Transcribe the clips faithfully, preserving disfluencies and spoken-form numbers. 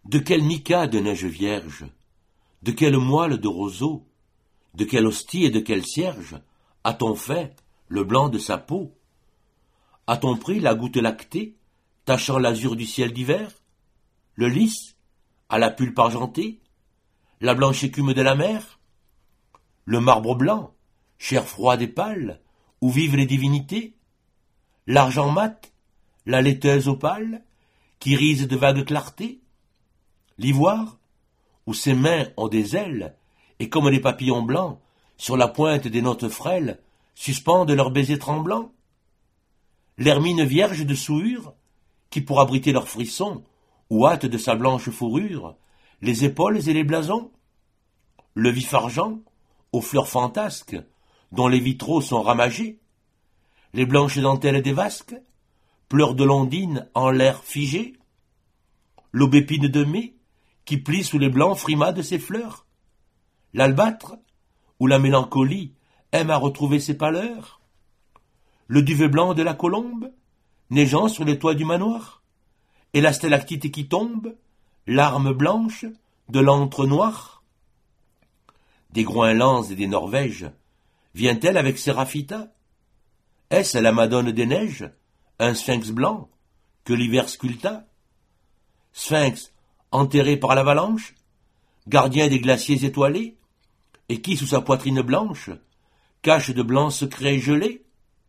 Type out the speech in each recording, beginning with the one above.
De quel mica de neige vierge, de quel moelle de roseau, de quelle hostie et de quel cierge a-t-on fait le blanc de sa peau? A-t-on pris la goutte lactée, tachant l'azur du ciel d'hiver, le lys, à la pulpe argentée, la blanche écume de la mer, le marbre blanc, chair froide et pâle, où vivent les divinités, l'argent mat, la laiteuse opale, qui rise de vagues clartés, l'ivoire, où ses mains ont des ailes, et comme les papillons blancs, sur la pointe des notes frêles, suspendent leurs baisers tremblants, l'hermine vierge de souillure, qui pour abriter leurs frissons, ou hâte de sa blanche fourrure, les épaules et les blasons, le vif argent, aux fleurs fantasques, dont les vitraux sont ramagés, les blanches dentelles des vasques, pleurs de l'ondine en l'air figé, l'aubépine de mai, qui plie sous les blancs frimas de ses fleurs, l'albâtre, où la mélancolie aime à retrouver ses pâleurs, le duvet blanc de la colombe, neigeant sur les toits du manoir, et la stalactite qui tombe, larme blanche de l'antre noir. Des Groenlands et des Norvèges, vient-elle avec Séraphita? Est-ce la Madone des neiges, un sphinx blanc, que l'hiver sculpta? Sphinx enterré par l'avalanche, gardien des glaciers étoilés, et qui, sous sa poitrine blanche, cache de blancs secrets gelés?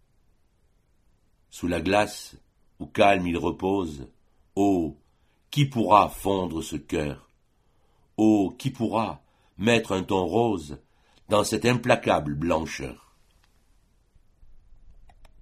Sous la glace, où calme il repose, oh, qui pourra fondre ce cœur? Oh, qui pourra mettre un ton rose dans cette implacable blancheur?